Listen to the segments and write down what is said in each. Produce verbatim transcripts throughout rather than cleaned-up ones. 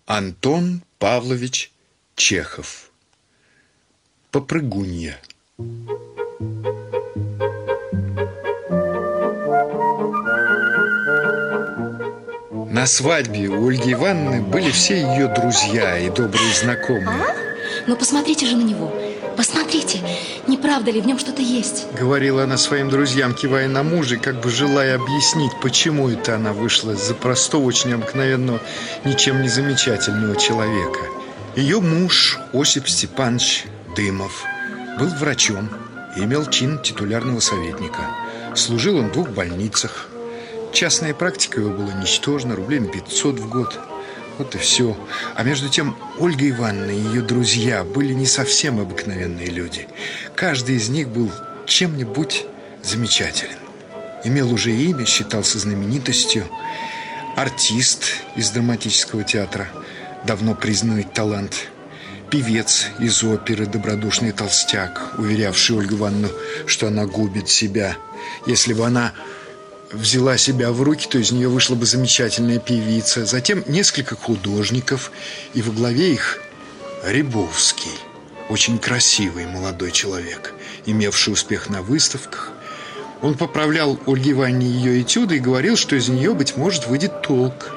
Антон Павлович Чехов. Попрыгунья. На свадьбе у Ольги Ивановны были все ее друзья и добрые знакомые. А? Ну посмотрите же на него. Посмотрите, не правда ли в нем что-то есть? Говорила она своим друзьям, кивая на мужа, как бы желая объяснить, почему это она вышла за простого, очень обыкновенного, ничем не замечательного человека. Ее муж Осип Степанович Дымов был врачом и имел чин титулярного советника. Служил он в двух больницах. Частная практика его была ничтожна, рублей на пятьсот в год. Вот и все. А между тем Ольга Ивановна и ее друзья были не совсем обыкновенные люди. Каждый из них был чем-нибудь замечателен. Имел уже имя, считался знаменитостью. Артист из драматического театра, давно признанный талант. Певец из оперы «Добродушный толстяк», уверявший Ольгу Ивановну, что она губит себя. Если бы она взяла себя в руки, то из нее вышла бы замечательная певица. Затем несколько художников, и во главе их Рябовский, очень красивый молодой человек, имевший успех на выставках. Он поправлял Ольге Ивановне ее этюды и говорил, что из нее, быть может, выйдет толк.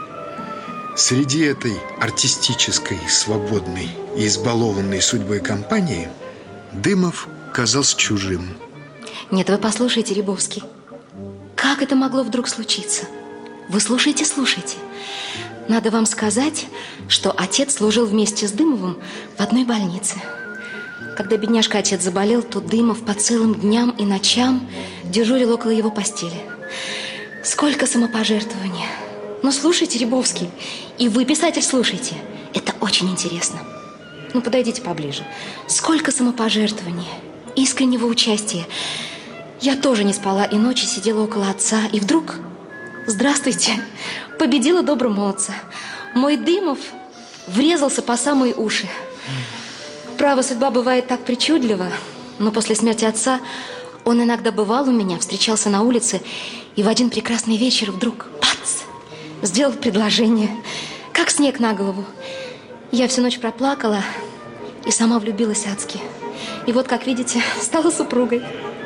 Среди этой артистической, свободной и избалованной судьбой компании Дымов казался чужим. Нет, вы послушайте, Рябовский. Как это могло вдруг случиться? Вы слушайте, слушайте. Надо вам сказать, что отец служил вместе с Дымовым в одной больнице. Когда бедняжка отец заболел, то Дымов по целым дням и ночам дежурил около его постели. Сколько самопожертвования. Ну, слушайте, Рябовский, и вы, писатель, слушайте. Это очень интересно. Ну, подойдите поближе. Сколько самопожертвования, искреннего участия. Я тоже не спала и ночи сидела около отца. И вдруг, здравствуйте, победила доброго молодца. Мой Дымов врезался по самые уши. Право, судьба бывает так причудлива. Но после смерти отца он иногда бывал у меня, встречался на улице. И в один прекрасный вечер вдруг, бац, сделал предложение, как снег на голову. Я всю ночь проплакала и сама влюбилась адски. И вот, как видите, стала супругой.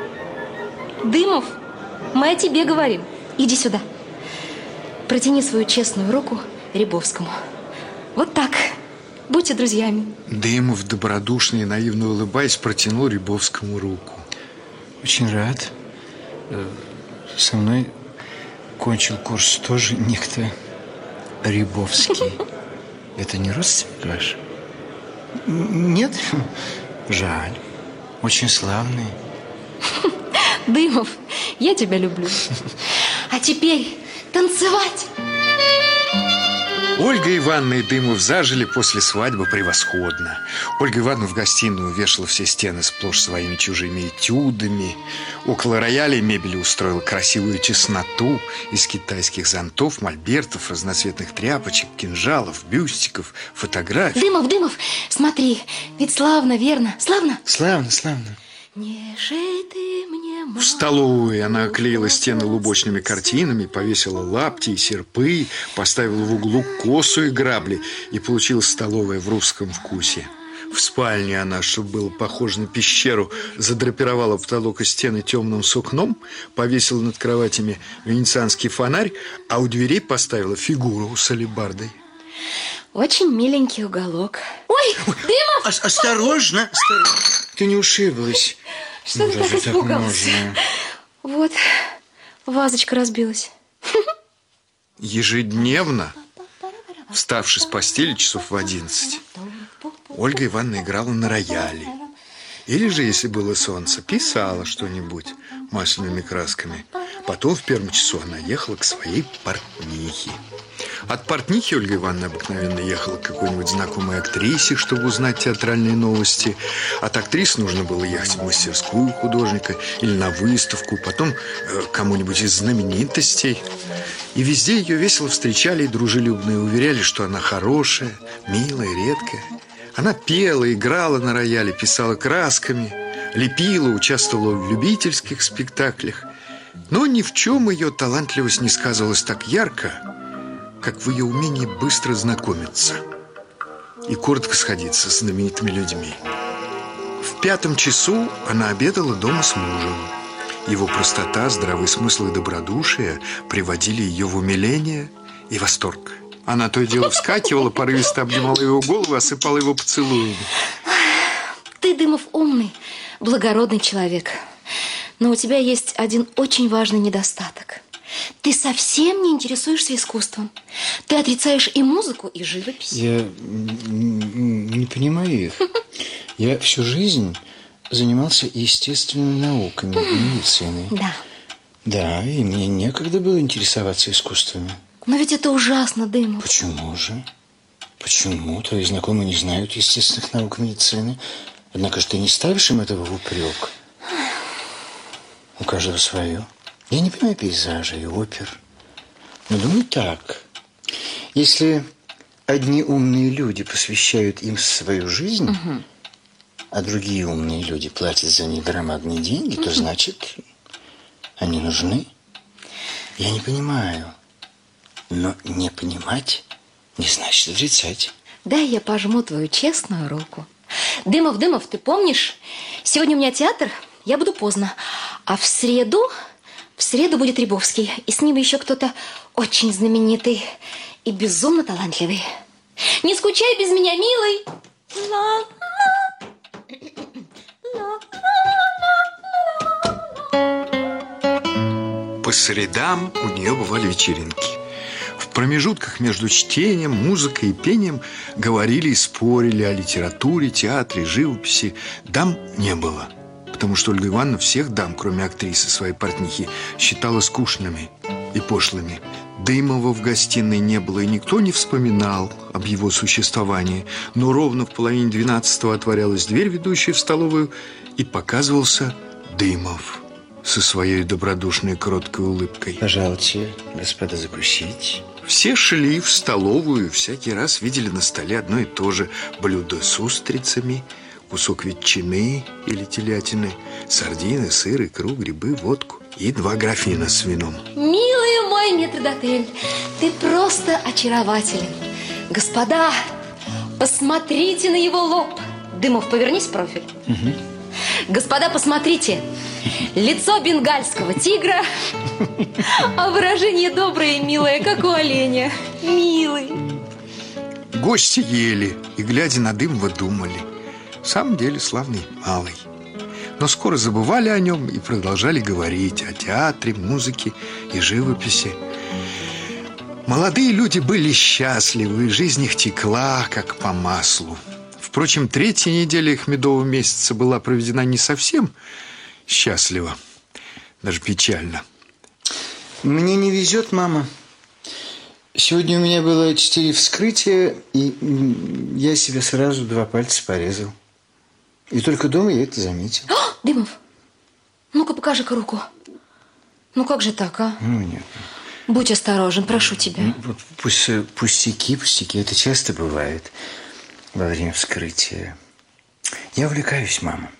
Дымов, мы о тебе говорим. Иди сюда. Протяни свою честную руку Рябовскому. Вот так. Будьте друзьями. Дымов, добродушно и наивно улыбаясь, протянул Рябовскому руку. Очень рад. Со мной кончил курс тоже некто Рябовский. Это не родственник ваш? Нет? Жаль. Очень славный. Дымов, я тебя люблю. А теперь танцевать. Ольга Ивановна и Дымов зажили после свадьбы превосходно. Ольга Ивановна в гостиную увешала все стены сплошь своими чужими этюдами. Около рояля и мебели устроила красивую тесноту из китайских зонтов, мольбертов, разноцветных тряпочек, кинжалов, бюстиков, фотографий. Дымов, Дымов, смотри, ведь славно, верно? Славно? Славно, славно. Не жей ты мне, мама. В столовой она оклеила стены лубочными картинами, повесила лапти и серпы, поставила в углу косу и грабли, и получилась столовая в русском вкусе. В спальне она, чтобы было похоже на пещеру, задрапировала потолок и стены темным сукном, повесила над кроватями венецианский фонарь, а у дверей поставила фигуру с алебардой. Очень миленький уголок. Ой, Дымов! Ос- осторожно, осторожно. Ты не ушиблась. Что Ну, ты так разве так испугался? можно? Вот, вазочка разбилась. Ежедневно, вставши с постели часов в одиннадцать, Ольга Ивановна играла на рояле. Или же, если было солнце, писала что-нибудь масляными красками. Потом в первом часу она ехала к своей портнихе. От портнихи Ольга Ивановна обыкновенно ехала к какой-нибудь знакомой актрисе, чтобы узнать театральные новости. От актрисы нужно было ехать в мастерскую художника или на выставку, потом э, кому-нибудь из знаменитостей. И везде ее весело встречали и дружелюбно, и уверяли, что она хорошая, милая, редкая. Она пела, играла на рояле, писала красками, лепила, участвовала в любительских спектаклях. Но ни в чем ее талантливость не сказывалась так ярко, как в ее умении быстро знакомиться и коротко сходиться с знаменитыми людьми. В пятом часу она обедала дома с мужем. Его простота, здравый смысл и добродушие приводили ее в умиление и восторг. Она то и дело вскакивала, порывисто обнимала его голову, осыпала его поцелуями. Ты, Дымов, умный, благородный человек. Но у тебя есть один очень важный недостаток. Ты совсем не интересуешься искусством. Ты отрицаешь и музыку, и живопись. Я не понимаю их. Я всю жизнь занимался естественными науками, медициной. Да. Да, и мне некогда было интересоваться искусствами. Но ведь это ужасно, Дымов. Почему же? Почему? Твои знакомые не знают естественных наук медицины. Однако же ты не ставишь им этого в упрек. У каждого свое. Я не понимаю пейзажей и опер. Но думаю так. Если одни умные люди посвящают им свою жизнь, угу. а другие умные люди платят за них громадные деньги, угу. то значит, они нужны. Я не понимаю. Но не понимать не значит отрицать. Дай я пожму твою честную руку. Дымов, Дымов, ты помнишь? Сегодня у меня театр, я буду поздно. А в среду, в среду будет Рябовский. И с ним еще кто-то очень знаменитый и безумно талантливый. Не скучай без меня, милый. По средам у нее бывали вечеринки. В промежутках между чтением, музыкой и пением говорили и спорили о литературе, театре, живописи. Дам не было, потому что Ольга Ивановна всех дам, кроме актрисы своей портнихи, считала скучными и пошлыми. Дымова в гостиной не было, и никто не вспоминал об его существовании. Но ровно в половине двенадцатого отворялась дверь, ведущая в столовую, и показывался Дымов со своей добродушной кроткой улыбкой. Пожалуйте, господа, закусить. Все шли в столовую и всякий раз видели на столе одно и то же блюдо с устрицами, кусок ветчины или телятины, сардины, сыр, икру, грибы, водку и два графина с вином. Милый мой метрдотель, ты просто очарователен. Господа, посмотрите на его лоб. Дымов, повернись в профиль. Угу. Господа, посмотрите. Лицо бенгальского тигра, а выражение доброе и милое, как у оленя. Милый. Гости ели и, глядя на Дымова, думали: в самом деле славный малый. Но скоро забывали о нем и продолжали говорить о театре, музыке и живописи. Молодые люди были счастливы, и жизнь их текла, как по маслу. Впрочем, третья неделя их медового месяца была проведена не совсем счастливо, даже печально. Мне не везет, мама. Сегодня у меня было четыре вскрытия, и я себе сразу два пальца порезал. И только дома я это заметил. О, Дымов, ну-ка покажи-ка руку. Ну как же так, а? Ну нет. Будь осторожен, прошу тебя. Ну, вот пусть, пустяки, пустяки, это часто бывает во время вскрытия. Я увлекаюсь, мама.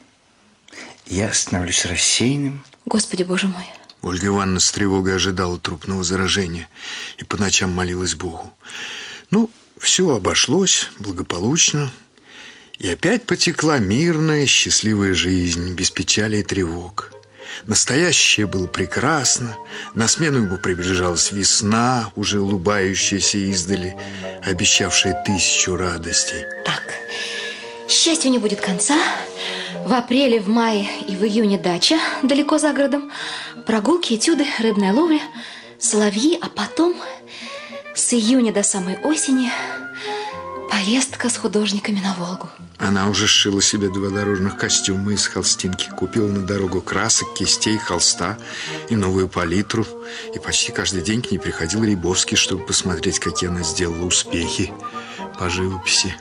Я становлюсь рассеянным. Господи, Боже мой. Ольга Ивановна с тревогой ожидала трупного заражения и по ночам молилась Богу. Ну, все обошлось благополучно. И опять потекла мирная, счастливая жизнь, без печали и тревог. Настоящее было прекрасно. На смену ему приближалась весна, уже улыбающаяся издали, обещавшая тысячу радостей. Так, счастью не будет конца. В апреле, в мае и в июне дача далеко за городом. Прогулки, этюды, рыбная ловля, соловьи. А потом с июня до самой осени поездка с художниками на Волгу. Она уже сшила себе два дорожных костюма из холстинки, купила на дорогу красок, кистей, холста и новую палитру. И почти каждый день к ней приходил Рябовский, чтобы посмотреть, какие она сделала успехи по живописи.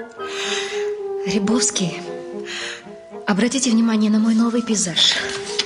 Рябовский, обратите внимание на мой новый пейзаж.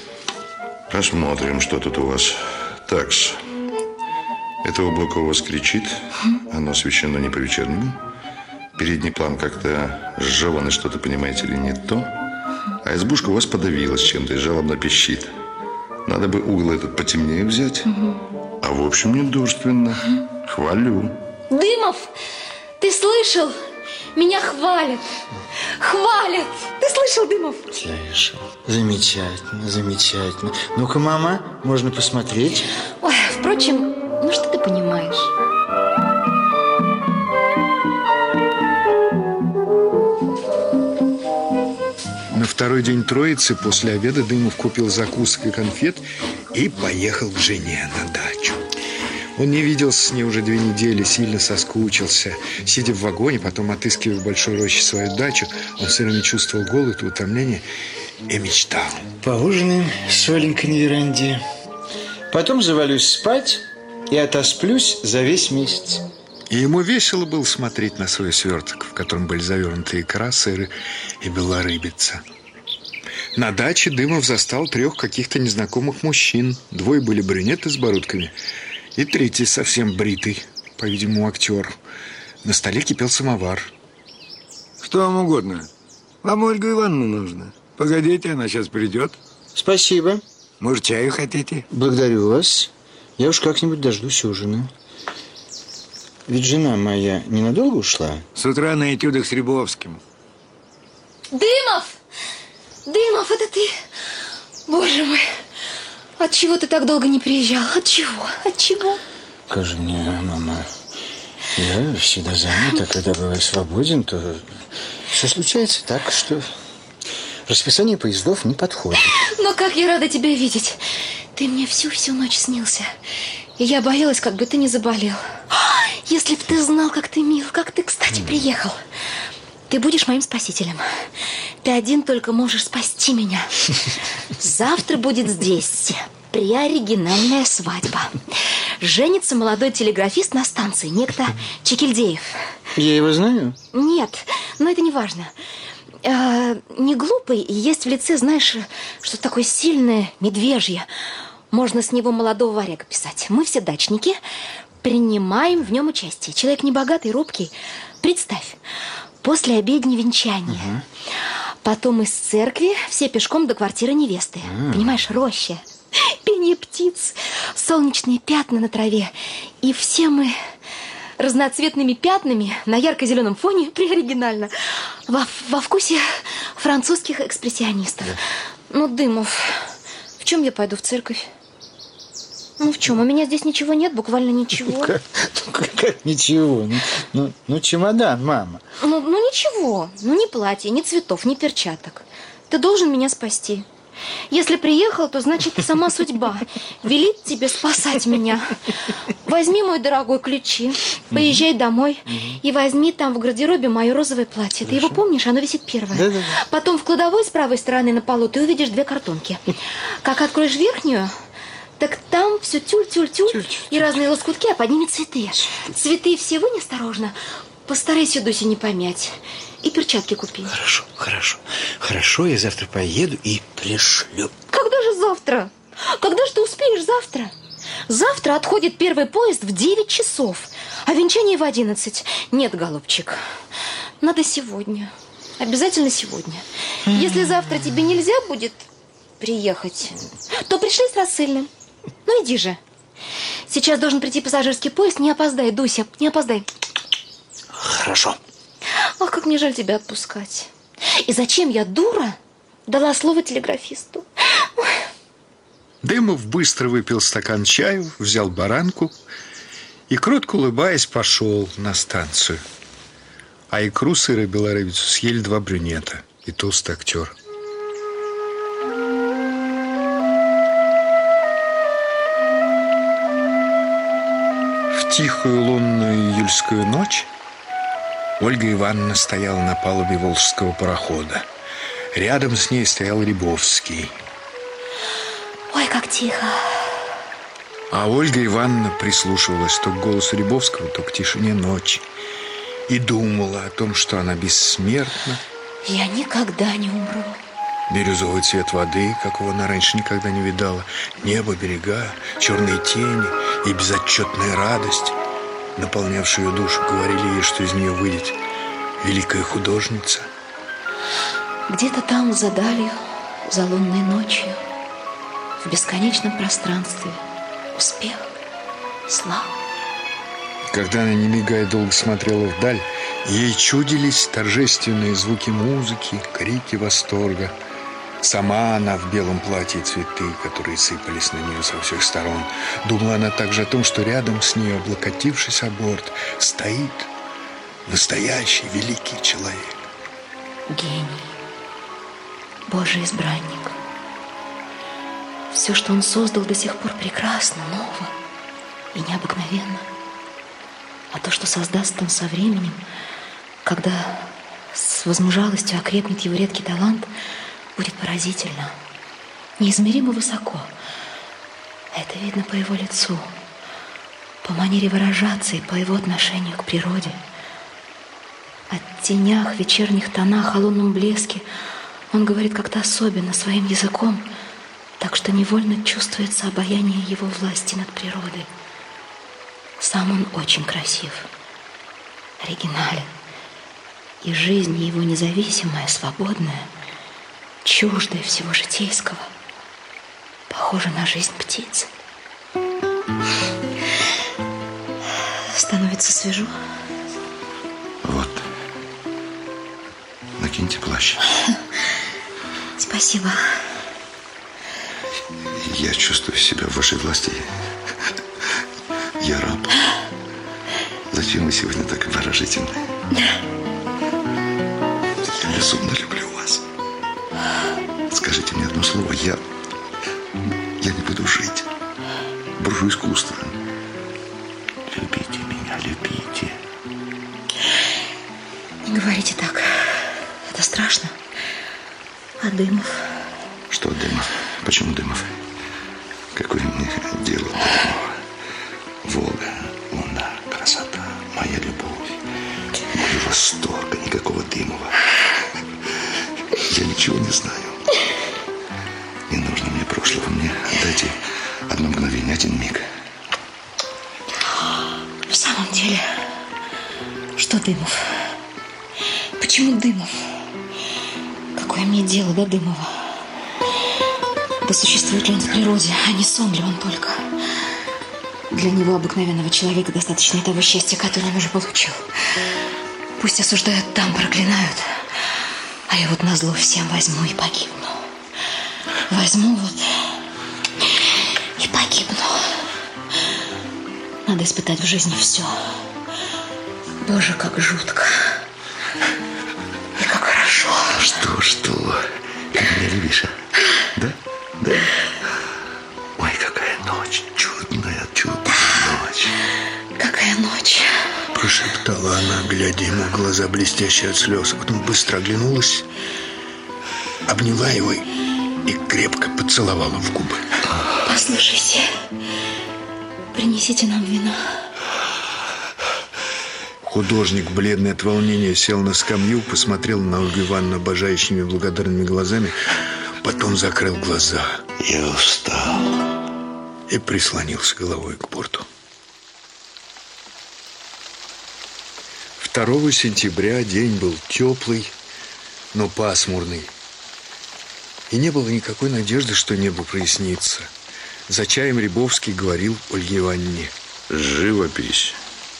Посмотрим, что тут у вас. Такс. Это облако у вас кричит. Оно освещено не по-вечернему. Передний план как-то сжеванный, что-то, понимаете ли, не то. А избушка у вас подавилась чем-то и жалобно пищит. Надо бы угол этот потемнее взять. А в общем, недурственно. Хвалю. Дымов, ты слышал? Меня хвалят. Хвалят. Ты слышал, Дымов? Слышал. Замечательно, замечательно. Ну-ка, мама, можно посмотреть? Ой, впрочем, ну что ты понимаешь? На второй день Троицы после обеда Дымов купил закусок и конфет и поехал к жене на дачу. Он не виделся с ней уже две недели, сильно соскучился. Сидя в вагоне, потом отыскивая в Большой Роще свою дачу, он все время чувствовал голод и утомление и мечтал. Поужинаем с Оленькой на веранде. Потом завалюсь спать и отосплюсь за весь месяц. И ему весело было смотреть на свой сверток, в котором были завернуты икра, сыры и белорыбица. На даче Дымов застал трех каких-то незнакомых мужчин. Двое были брюнеты с бородками, и третий совсем бритый, по-видимому, актер. На столе кипел самовар. Что вам угодно? Вам Ольга Ивановна нужна. Погодите, она сейчас придет. Спасибо. Может, чаю хотите? Благодарю вас. Я уж как-нибудь дождусь ужина. Ведь жена моя ненадолго ушла? С утра на этюдах с Рябовским. Дымов! Дымов, это ты? Боже мой, отчего ты так долго не приезжал? Отчего? Отчего? Скажи мне, мама, я всегда занят, а когда бываю свободен, то все случается так, что расписание поездов не подходит. Но как я рада тебя видеть. Ты мне всю-всю ночь снился. И я боялась, как бы ты не заболел. Если б ты знал, как ты мил, как ты, кстати, приехал. Ты будешь моим спасителем. Ты один только можешь спасти меня. Завтра будет здесь преоригинальная свадьба. Женится молодой телеграфист на станции, некто Чекильдеев. Я его знаю? Нет, но это не важно. э, Не глупый, и есть в лице, знаешь, что такое сильное, медвежье. Можно с него молодого варяга писать. Мы все дачники, принимаем в нем участие. Человек небогатый, робкий. Представь, после обедни венчания. Угу. Потом из церкви все пешком до квартиры невесты. Mm. Понимаешь, роща, пение птиц, солнечные пятна на траве. И все мы разноцветными пятнами на ярко-зеленом фоне, приоригинально, во, во вкусе французских экспрессионистов. Yeah. Ну, Дымов, в чем я пойду в церковь? Ну, в чем? У меня здесь ничего нет, буквально ничего. Как, как ничего? Ну, ну, ну, чемодан, мама. Ну, ну, ничего. Ну, ни платья, ни цветов, ни перчаток. Ты должен меня спасти. Если приехал, то значит, сама судьба велит тебе спасать меня. Возьми, мой дорогой, ключи, поезжай домой и возьми там в гардеробе мое розовое платье. Ты его помнишь? Оно висит первое. Да, да, да. Потом в кладовой с правой стороны на полу ты увидишь две картонки. Как откроешь верхнюю, так там все тюль-тюль-тюль и разные лоскутки, а под ними цветы. Цветы все вынь осторожно. Постарайся Дуся не помять. И перчатки купи. Хорошо, хорошо. Хорошо, я завтра поеду и пришлю. Когда же завтра? Когда же ты успеешь завтра? Завтра отходит первый поезд в девять часов, а венчание в одиннадцать. Нет, голубчик, надо сегодня. Обязательно сегодня. Если завтра тебе нельзя будет приехать, то пришли с рассыльным. Ну, иди же. Сейчас должен прийти пассажирский поезд. Не опоздай, Дуся, не опоздай. Хорошо. Ах, как мне жаль тебя отпускать. И зачем я, дура, дала слово телеграфисту? Ой. Дымов быстро выпил стакан чаю, взял баранку и, кротко улыбаясь, пошел на станцию. А икру, сыр и белорыбицу съели два брюнета и толстый актер. В тихую лунную июльскую ночь Ольга Ивановна стояла на палубе волжского парохода. Рядом с ней стоял Рябовский. Ой, как тихо. А Ольга Ивановна прислушивалась то к голосу Рябовского, то к тишине ночи. И думала о том, что она бессмертна. Я никогда не умру. Бирюзовый цвет воды, какого она раньше никогда не видала. Небо, берега, черные тени и безотчетная радость, наполнявшие ее душу, говорили ей, что из нее выйдет великая художница. Где-то там, за далью, за лунной ночью, в бесконечном пространстве, успех, слава, Когда она, не мигая, долго смотрела вдаль, ей чудились торжественные звуки музыки, крики восторга. Сама она в белом платье и цветы, которые сыпались на нее со всех сторон. Думала она также о том, что рядом с ней, облокотившись о борт, стоит настоящий великий человек. Гений, Божий избранник. Все, что он создал, до сих пор прекрасно, ново и необыкновенно. А то, что создаст он со временем, когда с возмужалостью окрепнет его редкий талант, будет поразительно, неизмеримо высоко. Это видно по его лицу, по манере выражаться и по его отношению к природе. О тенях, вечерних тонах, о лунном блеске он говорит как-то особенно, своим языком, так что невольно чувствуется обаяние его власти над природой. Сам он очень красив, оригинален, и жизнь его независимая, свободная, чуждая всего житейского, похожа на жизнь птицы. Становится свежо. Вот. Накиньте плащ. Спасибо. Я чувствую себя в вашей власти. Я раб. Зачем вы сегодня так выражительны? Я безумно люблю вас. Скажите мне одно слово. Я... Я не буду жить. Брошу искусство. Любите меня, любите. Не говорите так. Это страшно. А Дымов? Что Дымов? Почему Дымов? Какое мне дело до Дымова? Волга, луна, красота, моя любовь, мой восторг, а никакого Дымова. Я ничего не знаю. Не нужно мне прошлого. Мне дайте одно мгновение, один миг. В самом деле, что Дымов? Почему Дымов? Какое мне дело до Дымова? Да существует ли он в природе, а не сон ли он только? Для него, обыкновенного человека, достаточно и того счастья, которое он уже получил. Пусть осуждают там, проклинают, а я вот назло всем возьму и погибну. Возьму вот и погибну. Надо испытать в жизни все. Боже, как жутко. И как хорошо. Что, что? Ты меня любишь, а? Да? Да? Ой, какая ночь. Чудная, чудная ночь. Какая ночь. Прошептала она, глядя ему в глаза, блестящие от слез. А потом быстро оглянулась, обняла его и крепко поцеловала в губы. Послушайте, принесите нам вина. Художник, бледный от волнения, сел на скамью, посмотрел на Ольгу Ивановну обожающими благодарными глазами, потом закрыл глаза. Я устал. И прислонился головой к борту. второго сентября день был теплый, но пасмурный. И не было никакой надежды, что небо прояснится. За чаем Рябовский говорил Ольге Ивановне: живопись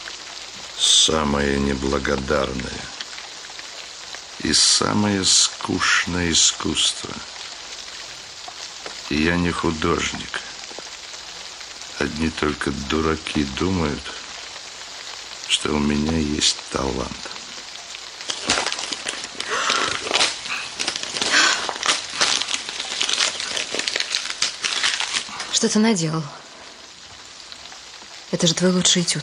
самое неблагодарное и самое скучное искусство. И я не художник. Одни только дураки думают, что у меня есть талант. Что ты наделал? Это же твой лучший этюд.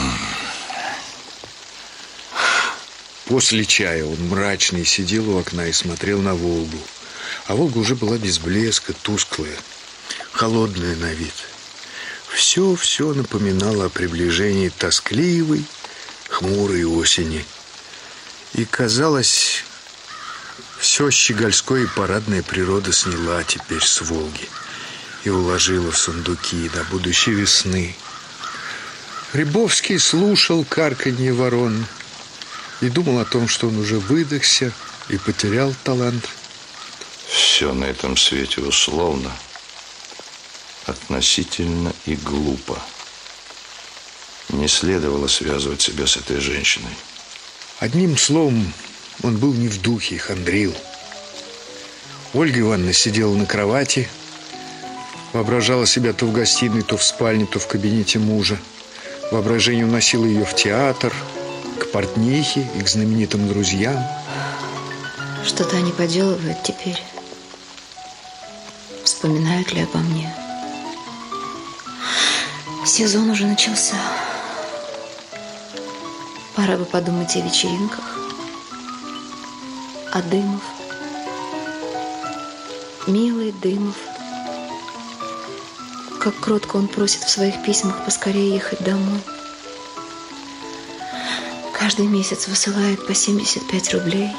После чая он мрачный сидел у окна и смотрел на Волгу. А Волга уже была без блеска, тусклая, холодная на вид. Все-все напоминало о приближении тоскливой, хмурой осени. И, казалось, все щегольское и парадная природа сняла теперь с Волги и уложила в сундуки до будущей весны. Рябовский слушал карканье ворон и думал о том, что он уже выдохся и потерял талант. Все на этом свете условно, относительно и глупо. Не следовало связывать себя с этой женщиной. Одним словом, он был не в духе и хандрил. Ольга Ивановна сидела на кровати, воображала себя то в гостиной, то в спальне, то в кабинете мужа. Воображение уносило ее в театр, к портнихе и к знаменитым друзьям. Что-то они поделывают теперь. Вспоминают ли обо мне? Сезон уже начался. Пора бы подумать о вечеринках. А Дымов? Милый Дымов. Как кротко он просит в своих письмах поскорее ехать домой. Каждый месяц высылает по семьдесят пять рублей.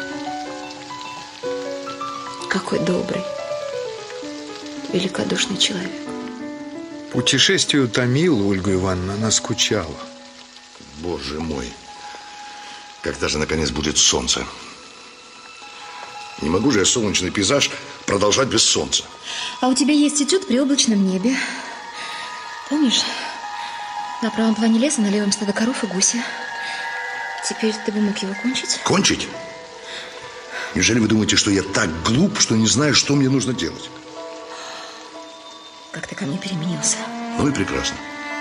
Какой добрый, великодушный человек. Путешествие утомило Ольгу Ивановну, она скучала. Боже мой, когда же наконец будет солнце? Не могу же я солнечный пейзаж продолжать без солнца. А у тебя есть этюд при облачном небе. Помнишь? На правом плане леса, на левом стадо коров и гуся. Теперь ты бы мог его кончить? Кончить? Неужели вы думаете, что я так глуп, что не знаю, что мне нужно делать? Как ты ко мне переменился. Ну и прекрасно.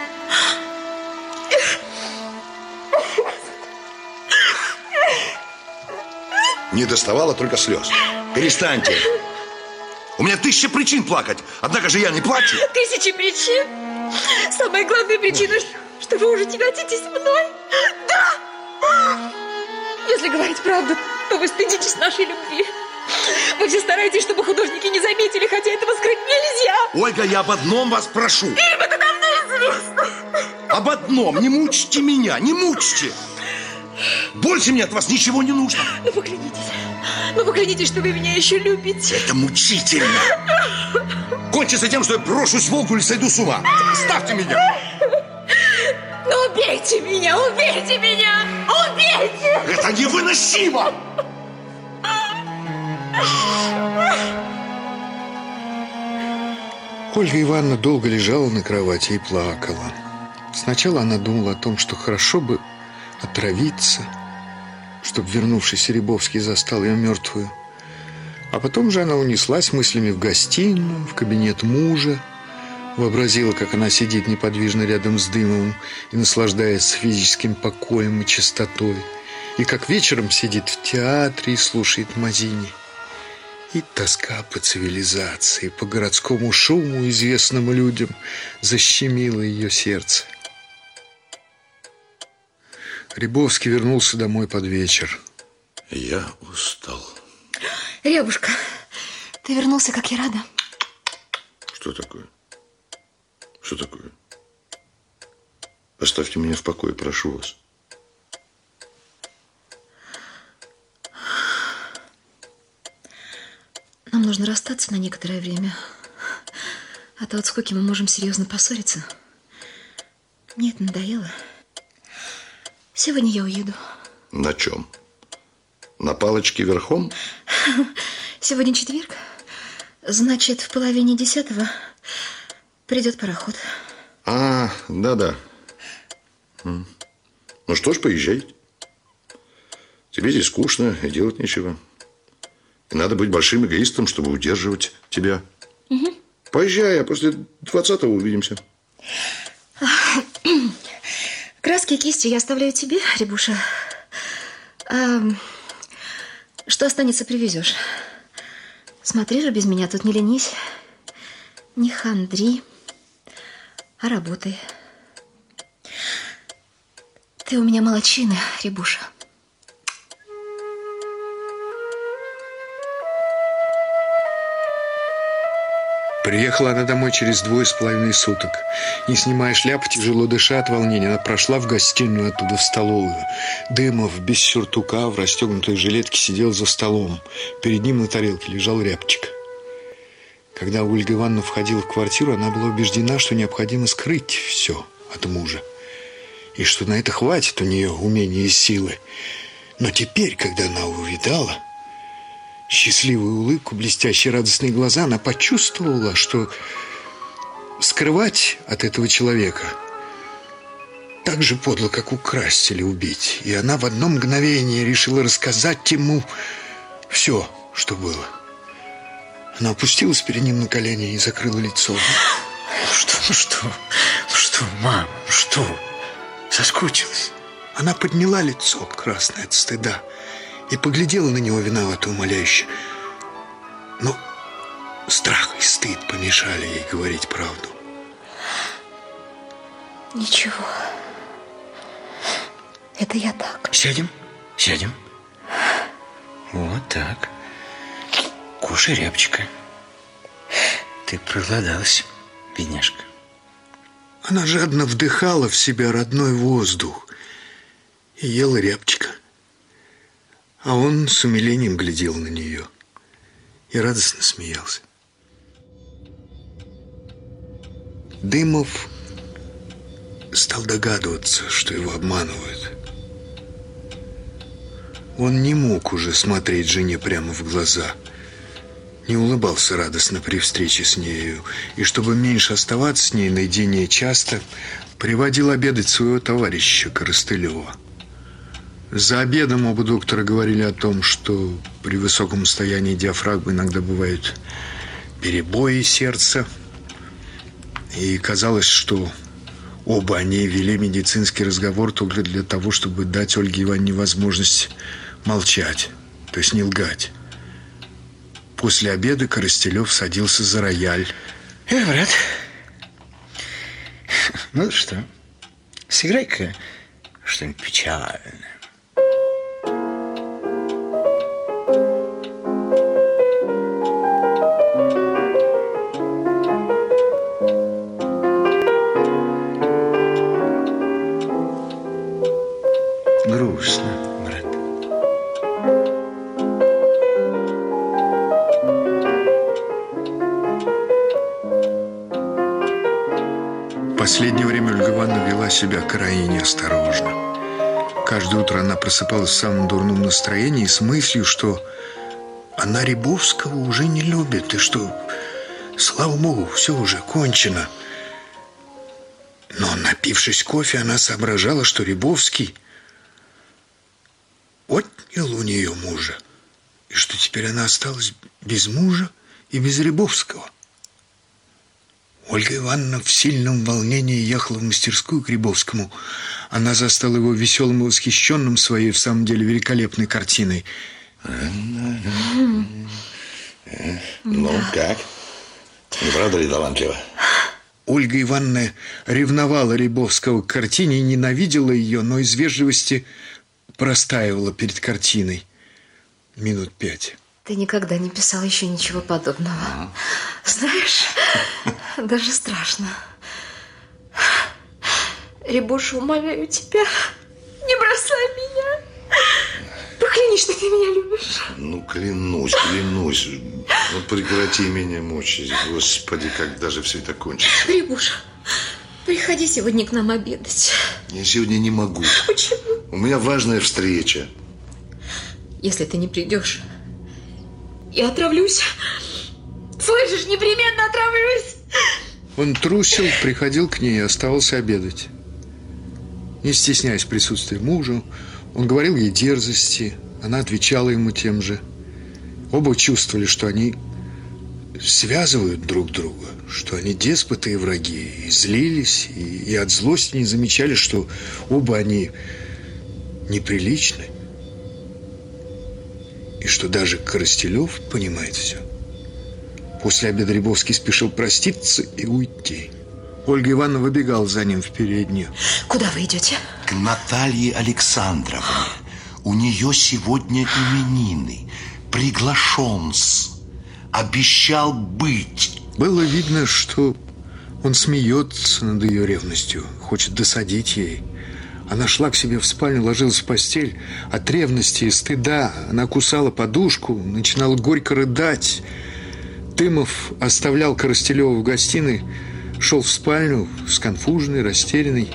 Не доставало только слез. Перестаньте. У меня тысяча причин плакать. Однако же я не плачу. Тысячи причин? Самая главная причина, что вы уже тяготитесь мной. Да! Если говорить правду, то вы стыдитесь нашей любви. Вы все стараетесь, чтобы художники не заметили, хотя этого скрыть нельзя. Ольга, я об одном вас прошу. Им это давно известно. Об одном. Не мучьте меня, не мучьте. Больше мне от вас ничего не нужно. Ну, поклянитесь. Ну, поклянитесь, что вы меня еще любите. Это мучительно. Кончится тем, что я брошусь в Волгу или сойду с ума. Оставьте меня. Ну, убейте меня, убейте меня. Убейте. Это невыносимо. Ольга Ивановна долго лежала на кровати и плакала. Сначала она думала о том, что хорошо бы отравиться, чтобы вернувшийся Рябовский застал ее мертвую. А потом же она унеслась мыслями в гостиную, в кабинет мужа, вообразила, как она сидит неподвижно рядом с Дымовым и наслаждается физическим покоем и чистотой, и как вечером сидит в театре и слушает Мазини. И тоска по цивилизации, по городскому шуму, известному людям, защемила ее сердце. Рябовский вернулся домой под вечер. Я устал. Рябушка, ты вернулся, как я рада. Что такое? Что такое? Оставьте меня в покое, прошу вас. Нам нужно расстаться на некоторое время. А то от скуки мы можем серьезно поссориться. Мне это надоело. Сегодня я уеду. На чем? На палочке верхом? Сегодня четверг. Значит, в половине десятого придет пароход. А, да-да. Ну что ж, поезжай. Тебе здесь скучно и делать нечего. И надо быть большим эгоистом, чтобы удерживать тебя. Угу. Поезжай, а после двадцатого увидимся. Краски и кисти я оставляю тебе, Рябуша. А что останется, привезешь. Смотри же, без меня тут не ленись. Не хандри, а работай. Ты у меня молодчина, Рябуша. Приехала она домой через двое с половиной суток. Не снимая шляпы, тяжело дыша от волнения, она прошла в гостиную, оттуда в столовую. Дымов без сюртука, в расстегнутой жилетке сидел за столом. Перед ним на тарелке лежал рябчик. Когда Ольга Ивановна входила в квартиру, она была убеждена, что необходимо скрыть все от мужа. И что на это хватит у нее умения и силы. Но теперь, когда она увидала счастливую улыбку, блестящие радостные глаза, она почувствовала, что скрывать от этого человека так же подло, как украсть или убить. И она в одно мгновение решила рассказать ему все, что было. Она опустилась перед ним на колени и закрыла лицо. Что, что, что, мам, что? Соскучилась? Она подняла лицо, красное от стыда, и поглядела на него виновато, умоляюще. Но страх и стыд помешали ей говорить правду. Ничего. Это я так. Сядем, сядем. Вот так. Кушай рябчика. Ты проголодалась, бедняжка. Она жадно вдыхала в себя родной воздух и ела рябчика. А он с умилением глядел на нее и радостно смеялся. Дымов стал догадываться, что его обманывают. Он не мог уже смотреть жене прямо в глаза, не улыбался радостно при встрече с нею, и чтобы меньше оставаться с ней наедине, часто приводил обедать своего товарища Коростылева. За обедом оба доктора говорили о том, что при высоком состоянии диафрагмы иногда бывают перебои сердца, и казалось, что оба они вели медицинский разговор только для того, чтобы дать Ольге Ивановне возможность молчать, то есть не лгать. После обеда Коростылев садился за рояль. Эх, брат, ну что, сыграй-ка что-нибудь печальное. Грустно, брат. В последнее время Ольга Ивановна вела себя крайне осторожно. Каждое утро она просыпалась в самом дурном настроении с мыслью, что она Рябовского уже не любит, и что, слава богу, все уже кончено. Но, напившись кофе, она соображала, что Рябовский отнял у нее мужа, и что теперь она осталась без мужа и без Рябовского. Ольга Ивановна в сильном волнении ехала в мастерскую к Рябовскому. Она застала его веселым и восхищенным своей, в самом деле, великолепной картиной. Ну, как? Не правда ли талантливо? Ольга Ивановна ревновала Рябовского к картине и ненавидела ее, но из вежливости простаивала перед картиной минут пять. Ты никогда не писал еще ничего подобного. А. Знаешь, даже страшно. Рябуша, умоляю тебя, не бросай меня. Поклянись, что ты меня любишь. Ну, клянусь, клянусь. Ну, прекрати меня мучить. Господи, когда же все это кончится? Рябуша, приходи сегодня к нам обедать. Я сегодня не могу. Почему? У меня важная встреча. Если ты не придешь, я отравлюсь. Слышишь, непременно отравлюсь. Он трусил, приходил к ней и оставался обедать. Не стесняясь присутствия мужа, он говорил ей дерзости, она отвечала ему тем же. Оба чувствовали, что они связывают друг друга, что они деспоты и враги, и злились, и, и от злости не замечали, что оба они неприличны, и что даже Коростылев понимает все. После обеда Рябовский спешил проститься и уйти. Ольга Ивановна выбегала за ним в переднюю. Куда вы идете? К Наталье Александровне. У нее сегодня именины. Приглашен-с. Обещал быть. Было видно, что он смеется над ее ревностью, хочет досадить ей. Она шла к себе в спальню, ложилась в постель. От ревности и стыда она кусала подушку, начинала горько рыдать. Дымов оставлял Коростылева в гостиной, шел в спальню, сконфуженный, растерянный.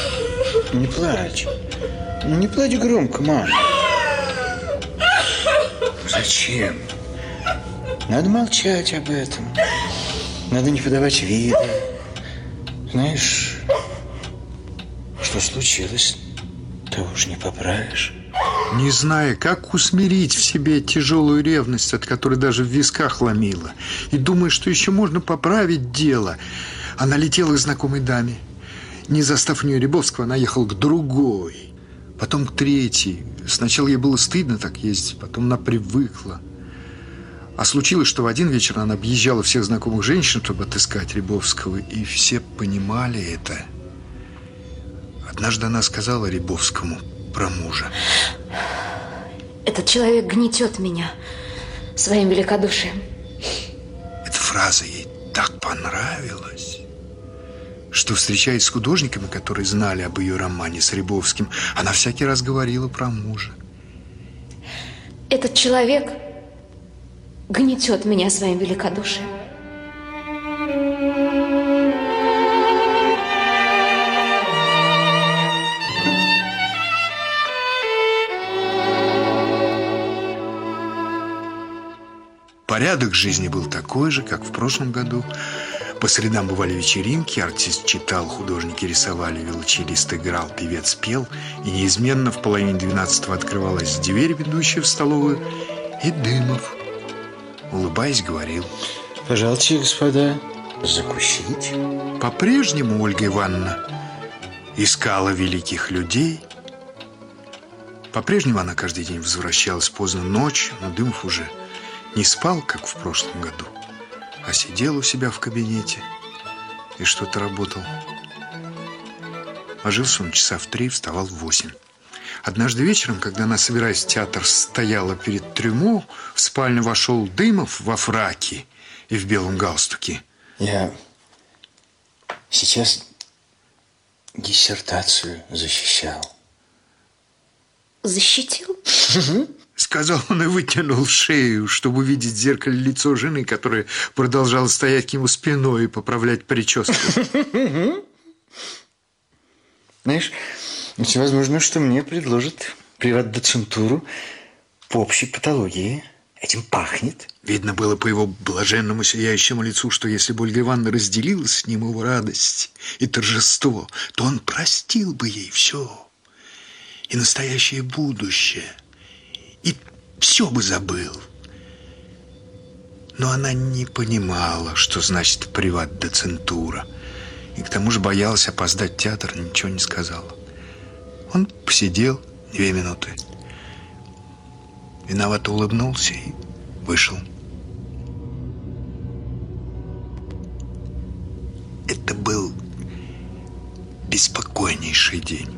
Не плачь. Не плачь громко, мама. Зачем? Надо молчать об этом. Надо не подавать вида. Знаешь, что случилось, того уж не поправишь. Не зная, как усмирить в себе тяжелую ревность, от которой даже в висках ломила, и думая, что еще можно поправить дело, она летела к знакомой даме. Не застав у нее Рябовского, она ехала к другой, потом к третьей. Сначала ей было стыдно так ездить, потом она привыкла. А случилось, что в один вечер она объезжала всех знакомых женщин, чтобы отыскать Рябовского, и все понимали это. Однажды она сказала Рябовскому про мужа: этот человек гнетет меня своим великодушием. Эта фраза ей так понравилась, что, встречаясь с художниками, которые знали об ее романе с Рябовским, она всякий раз говорила про мужа. Этот человек гнетет меня своим великодушием. Порядок жизни был такой же, как в прошлом году. По средам бывали вечеринки, артист читал, художники рисовали, велосипедист играл, певец пел. И неизменно в половине двенадцатого открывалась дверь, ведущая в столовую, и Дымов, улыбаясь, говорил: пожалуйте, господа, закусить. По-прежнему Ольга Ивановна искала великих людей. По-прежнему она каждый день возвращалась поздно ночью, но Дымов уже не спал, как в прошлом году, а сидел у себя в кабинете и что-то работал. Ложился он часа в три, вставал в восемь. Однажды вечером, когда она, собираясь в театр, стояла перед трюмо, в спальню вошел Дымов во фраке и в белом галстуке. Я сейчас диссертацию защищал. Защитил? Сказал он и вытянул шею, чтобы увидеть в зеркале лицо жены, которая продолжала стоять к нему спиной и поправлять прическу. Знаешь, очень возможно, что мне предложат приват-доцентуру по общей патологии. Этим пахнет. Видно было по его блаженному сияющему лицу, что если бы Ольга Ивановна разделила с ним его радость и торжество, то он простил бы ей все. И настоящее, и будущее. И все бы забыл. Но она не понимала, что значит приват-доцентура. И к тому же боялась опоздать в театр, ничего не сказала. Он посидел две минуты, виновато улыбнулся и вышел. Это был беспокойнейший день.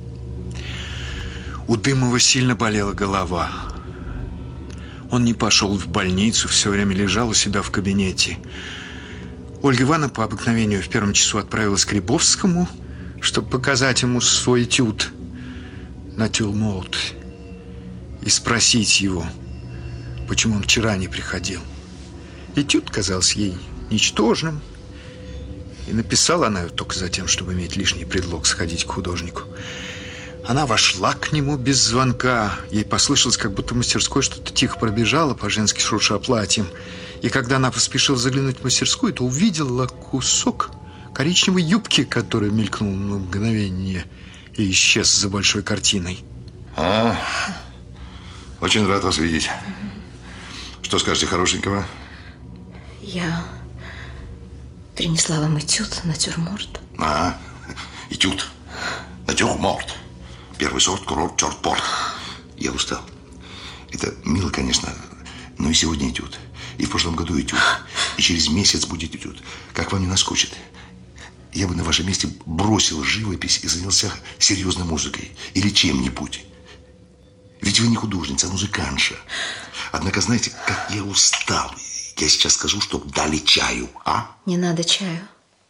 У Дымова сильно болела голова. Он не пошел в больницу, все время лежал у себя в кабинете. Ольга Ивановна по обыкновению в первом часу отправилась к Рябовскому, чтобы показать ему свой этюд «Натюрморт» и спросить его, почему он вчера не приходил. Этюд казался ей ничтожным, и написала она его только за тем, чтобы иметь лишний предлог сходить к художнику. Она вошла к нему без звонка. Ей послышалось, как будто в мастерской что-то тихо пробежало, по-женски шурша платьем. И когда она поспешила заглянуть в мастерскую, то увидела кусок коричневой юбки, который мелькнул на мгновение и исчез за большой картиной. А, очень рад вас видеть. Что скажете хорошенького? Я принесла вам этюд, натюрморт. А, этюд, натюрморт. Первый сорт, курорт, черт, порт. Я устал. Это мило, конечно, но и сегодня этюд. И в прошлом году этюд. И через месяц будет этюд. Как вам не наскучит? Я бы на вашем месте бросил живопись и занялся серьезной музыкой. Или чем-нибудь. Ведь вы не художница, а музыкантша. Однако, знаете, как я устал. Я сейчас скажу, чтоб дали чаю, а? Не надо чаю.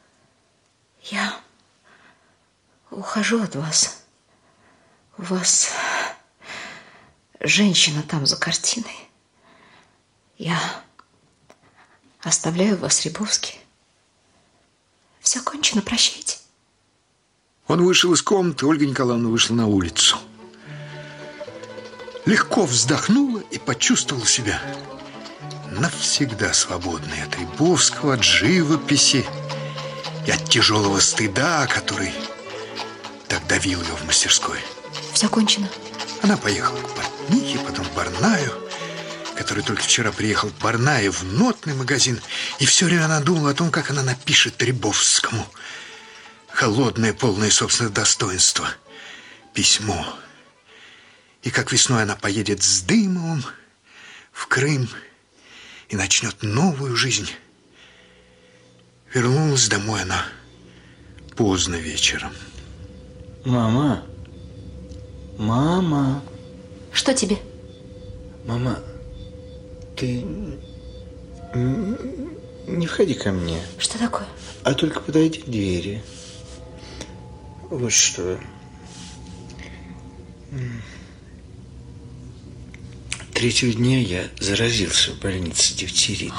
Я ухожу от вас. У вас женщина там за картиной. Я оставляю вас, Рябовский. Все кончено, прощайте. Он вышел из комнаты, Ольга Николаевна вышла на улицу. легко вздохнула и почувствовала себя навсегда свободной от Рябовского, от живописи и от тяжелого стыда, который так давил ее в мастерской. Все кончено. Она поехала к портнихе, потом в Барнаю, который только вчера приехал в Барнае, в нотный магазин, и все время она думала о том, как она напишет Рябовскому холодное, полное собственных достоинства письмо. И как весной она поедет с Дымовым в Крым и начнет новую жизнь. Вернулась домой она поздно вечером. Мама, мама. Что тебе? Мама, ты не входи ко мне. Что такое? А только подойди к двери. Вот что. Третьего дня я заразился в больнице дифтеритом.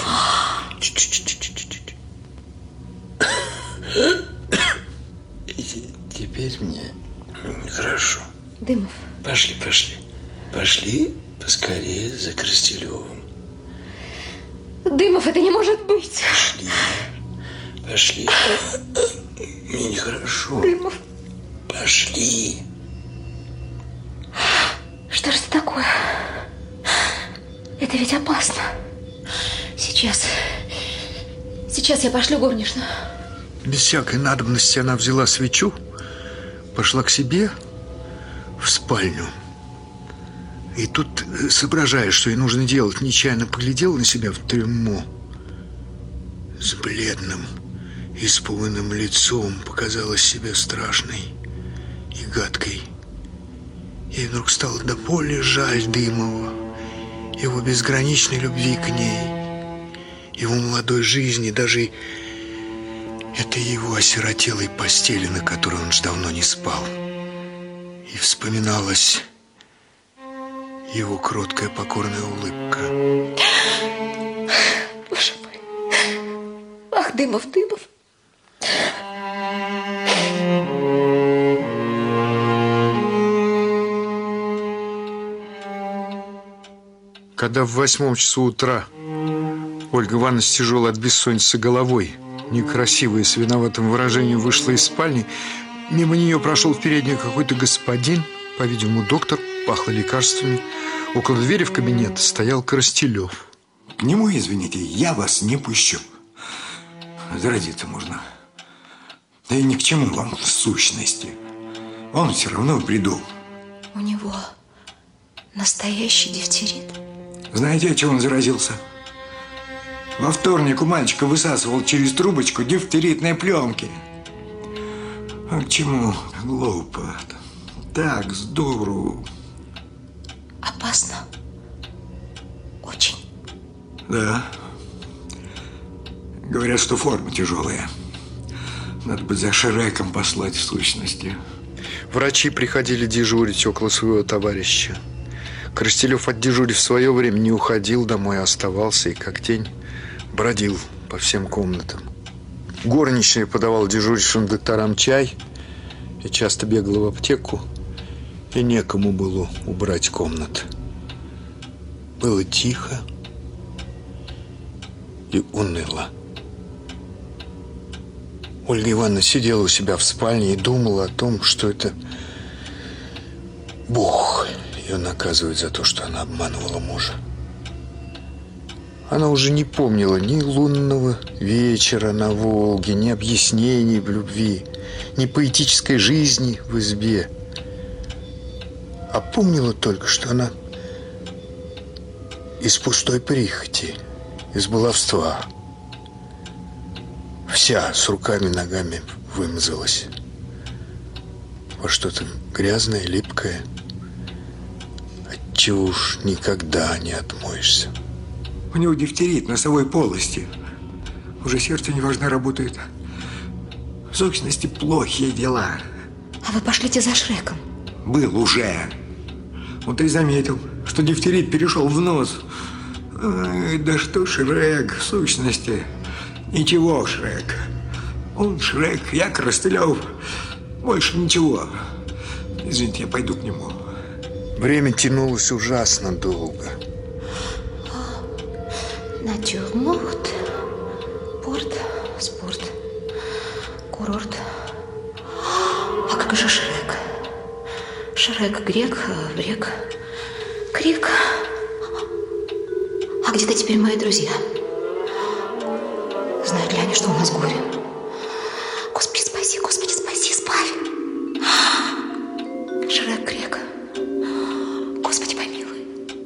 Теперь мне хорошо. Дымов. Пошли, пошли. Пошли поскорее за Коростелевым. Дымов, это не может быть. Пошли. Пошли. Мне нехорошо. Дымов. Пошли. Что же это такое? Это ведь опасно. Сейчас. Сейчас я пошлю горничную. Без всякой надобности она взяла свечу, пошла к себе в спальню. И тут, соображая, что ей нужно делать, нечаянно поглядела на себя в трюмо. С бледным, испуганным лицом показалась себе страшной и гадкой. Ей вдруг стало до боли жаль Дымова, его безграничной любви к ней, его молодой жизни, даже этой его осиротелой постели, на которой он ж давно не спал. И вспоминалась его кроткая покорная улыбка. Боже мой. Ах, Дымов, Дымов. Когда в восьмом часу утра Ольга Ивановна с тяжелой от бессонницы головой, некрасивой, с виноватым выражением вышла из спальни, мимо нее прошел в переднюю какой-то господин, по-видимому, доктор, пахло лекарствами. Около двери в кабинет стоял Коростелев. К нему, извините, я вас не пущу. Заразиться можно. Да и ни к чему вам в сущности. Он все равно в бреду. У него настоящий дифтерит. Знаете, от чего он заразился? Во вторник у мальчика высасывал через трубочку дифтеритные пленки. А к чему? Глупо. Так, здорово. Опасно. Очень. Да. Говорят, что форма тяжелая. Надо бы за Шреком послать в сущности. Врачи приходили дежурить около своего товарища. Коростелев, отдежурив в свое время, не уходил домой, а оставался и как тень бродил по всем комнатам. Горничная подавала дежурившим докторам чай и часто бегала в аптеку, и некому было убрать комнат. Было тихо и уныло. Ольга Ивановна сидела у себя в спальне и думала о том, что это Бог ее наказывает за то, что она обманывала мужа. Она уже не помнила ни лунного вечера на Волге, ни объяснений в любви, ни поэтической жизни в избе. А помнила только, что она из пустой прихоти, из баловства, вся с руками и ногами вымазалась во что-то грязное, липкое, от чего уж никогда не отмоешься. У него дифтерит носовой полости. Уже сердце неважно работает. В сущности, плохие дела. А вы пошлите за Шреком. Был уже. Вот и заметил, что дифтерит перешел в нос. Ай, да что Шрек, в сущности. Ничего, Шрек. Он Шрек, я Коростелев. Больше ничего. Извините, я пойду к нему. Время тянулось ужасно долго. Натюрморт, порт, спорт, курорт. А как же Шрек? Шрек, грек, врек, крик. А где-то теперь мои друзья? Знают ли они, что у нас горе? Господи, спаси, Господи, спаси, избавь. Шрек, грек. Господи, помилуй.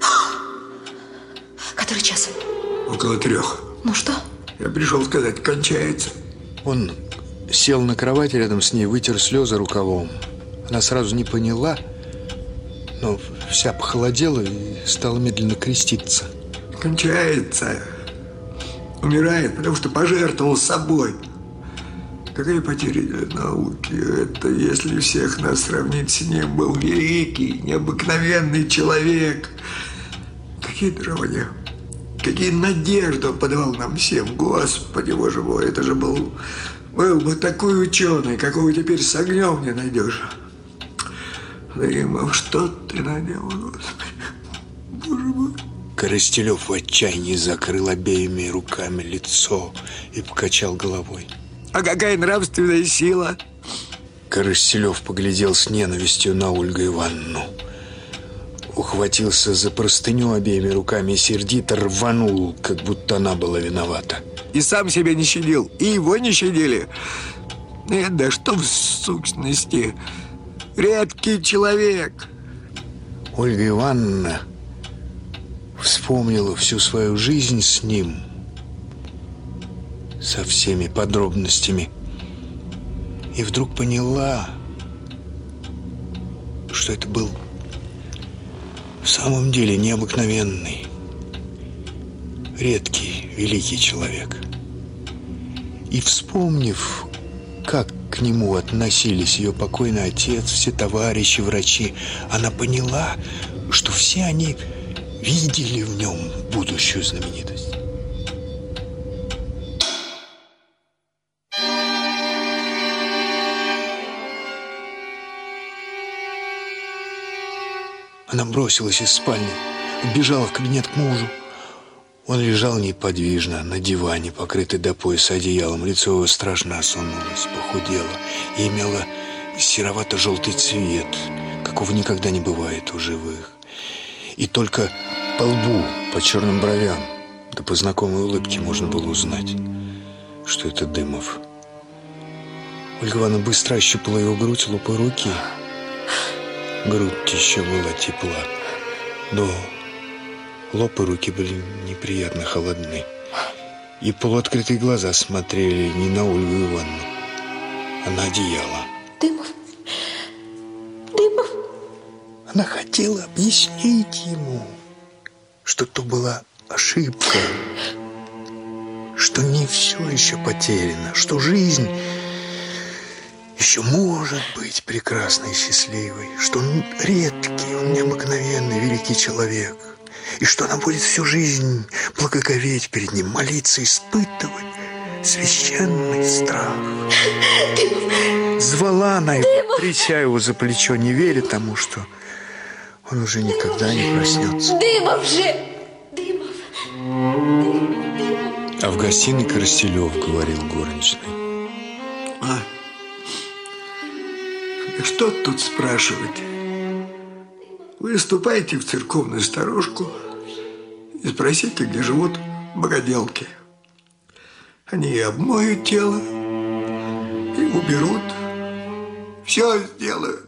Который час? Около трех. Ну что? Я пришел сказать, кончается. Он сел на кровати рядом с ней, вытер слезы рукавом. Она сразу не поняла, но вся похолодела и стала медленно креститься. Кончается. Умирает, потому что пожертвовал собой. Какая потеря для науки? Это если всех нас сравнить с ним, был великий, необыкновенный человек. Какие дарования, какие надежды он подавал нам всем. Господи, Боже мой, это же был, был бы такой ученый, какого теперь с огнем не найдешь. Дымов, что ты наделал, Господи, Боже мой. Коростелев в отчаянии закрыл обеими руками лицо и покачал головой. А какая нравственная сила? Коростелев поглядел с ненавистью на Ольгу Ивановну. Ухватился за простыню обеими руками и сердито рванул, как будто она была виновата. И сам себя не щадил, и его не щадили. Нет, да что в сущности? Редкий человек. Ольга Ивановна вспомнила всю свою жизнь с ним, со всеми подробностями, и вдруг поняла, что это был в самом деле необыкновенный, редкий, великий человек. И вспомнив, как к нему относились ее покойный отец, все товарищи, врачи, она поняла, что все они видели в нем будущую знаменитость. Она бросилась из спальни, вбежала в кабинет к мужу. Он лежал неподвижно на диване, покрытый до пояса одеялом. Лицо его страшно осунулось, похудело и имело серовато-желтый цвет, какого никогда не бывает у живых. И только по лбу, по черным бровям, да по знакомой улыбке можно было узнать, что это Дымов. Ольга Ивановна быстро ощупала его грудь, лоб и руки. Грудь еще была тепла, но лоб и руки были неприятно холодны. И полуоткрытые глаза смотрели не на Ольгу Ивановну, а на одеяло. Дымов! Дымов! Она хотела объяснить ему, что то была ошибка, что не все еще потеряно, что жизнь еще может быть прекрасной и счастливой, что он редкий, он необыкновенный, великий человек, и что она будет всю жизнь благоговеть перед ним, молиться, испытывать священный страх. Дымов! Звала она его, тряся его за плечо, не веря тому, что он уже никогда не проснется. Дымов же! Дымов! А в гостиной Коростелев говорил горничной. А? Что тут спрашивать? Вы ступайте в церковную сторожку и спросите, где живут богоделки. Они и обмоют тело, и уберут. Все сделают.